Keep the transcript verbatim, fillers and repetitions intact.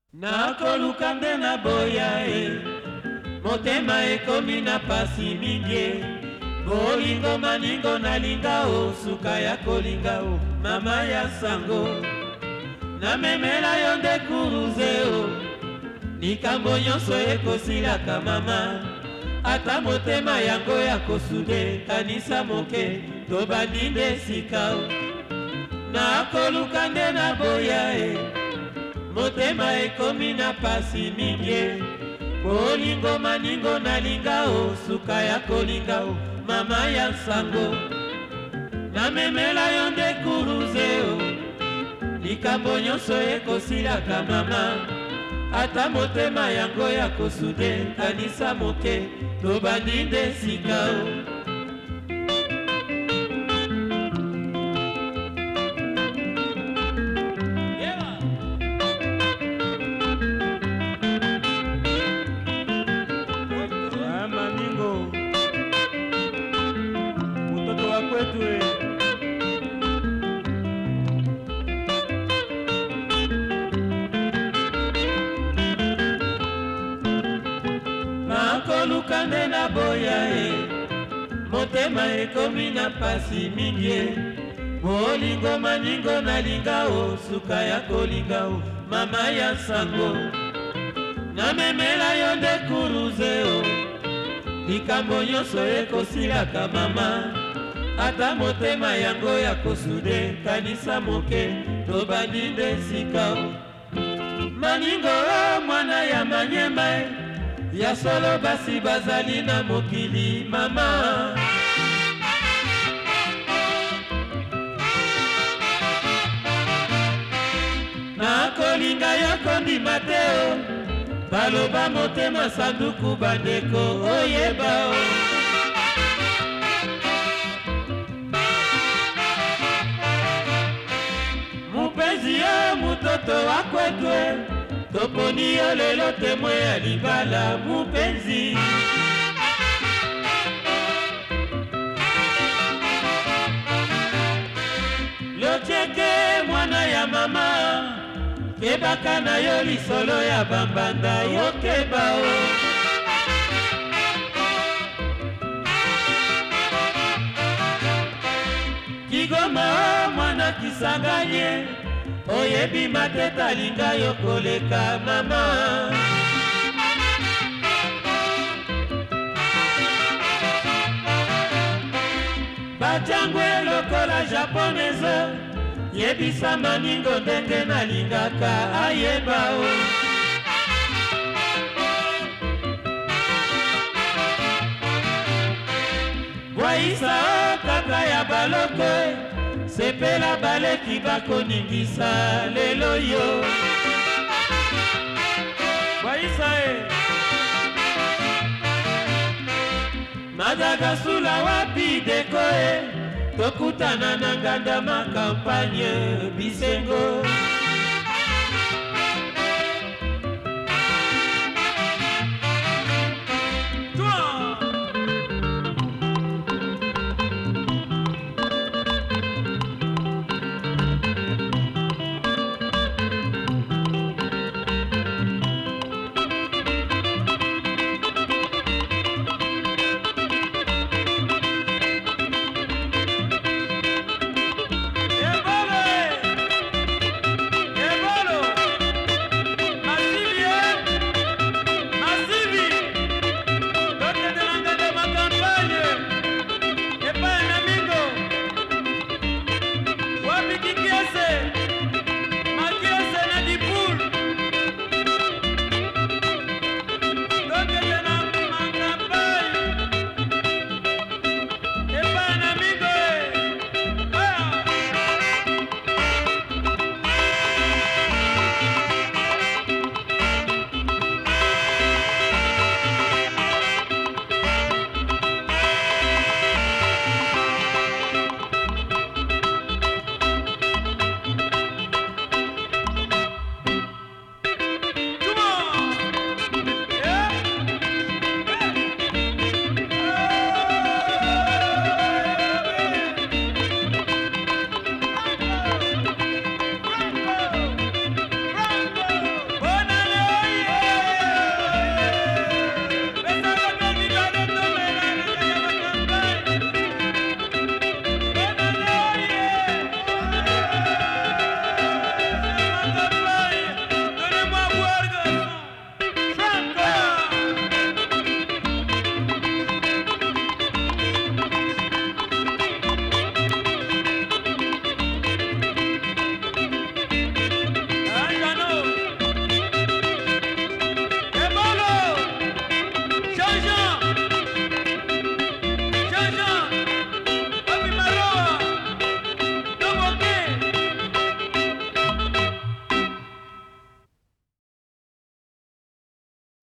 nakoluka nde na boya e motema ekomi na pasi mingi bolingo maningo nalinga o suka ya kolinga o mama ya sango namemela yo nde kuruze o likambo nyonso ekosilaka mama ata motema yango ya kosude kanisa moke tobandi nde sika o nakoluka nde na boya e motema ekomi na pasi mingi bolingo maningo nalinga o suka ya kolinga o mama ya sango namemela yo nde kuruze o likambo nyonso ekosilaka mama ata motema yango ya kosude kanisa moke tobandi nde sika o nakoluka nde na boya e motema ekomi na pasi mingi bolingo maningo nalinga o suka ya kolinga o mama ya sango namemela yo nde kuruze o likambo nyonso ekosilaka mama ata motema yango ya kosude kanisa moke tobandi nde sika o maningo o mwana ya manyema ya solo basi bazali na mokili mama nakolinga yo kondima te o baloba motema sanduku bandeko oyeba o mupenzi yo mutoto wa kwetwe toponi yo lelo temwe ya libala mupenzi locheke mwana ya mama kebaka na yo lisolo ya bambanda yokeba o kigoma o mwana kisanganye oyebi mateta linga yo koleka mama bajangwe lokola japonese yebisa maningo ndenge nalingaka ayeba o bwaisa o kaka ya baloko sepela baleki bakoningisa lelo yo bwaisa e madagasula wapi deko e tokutana na nganda makampanye bisengo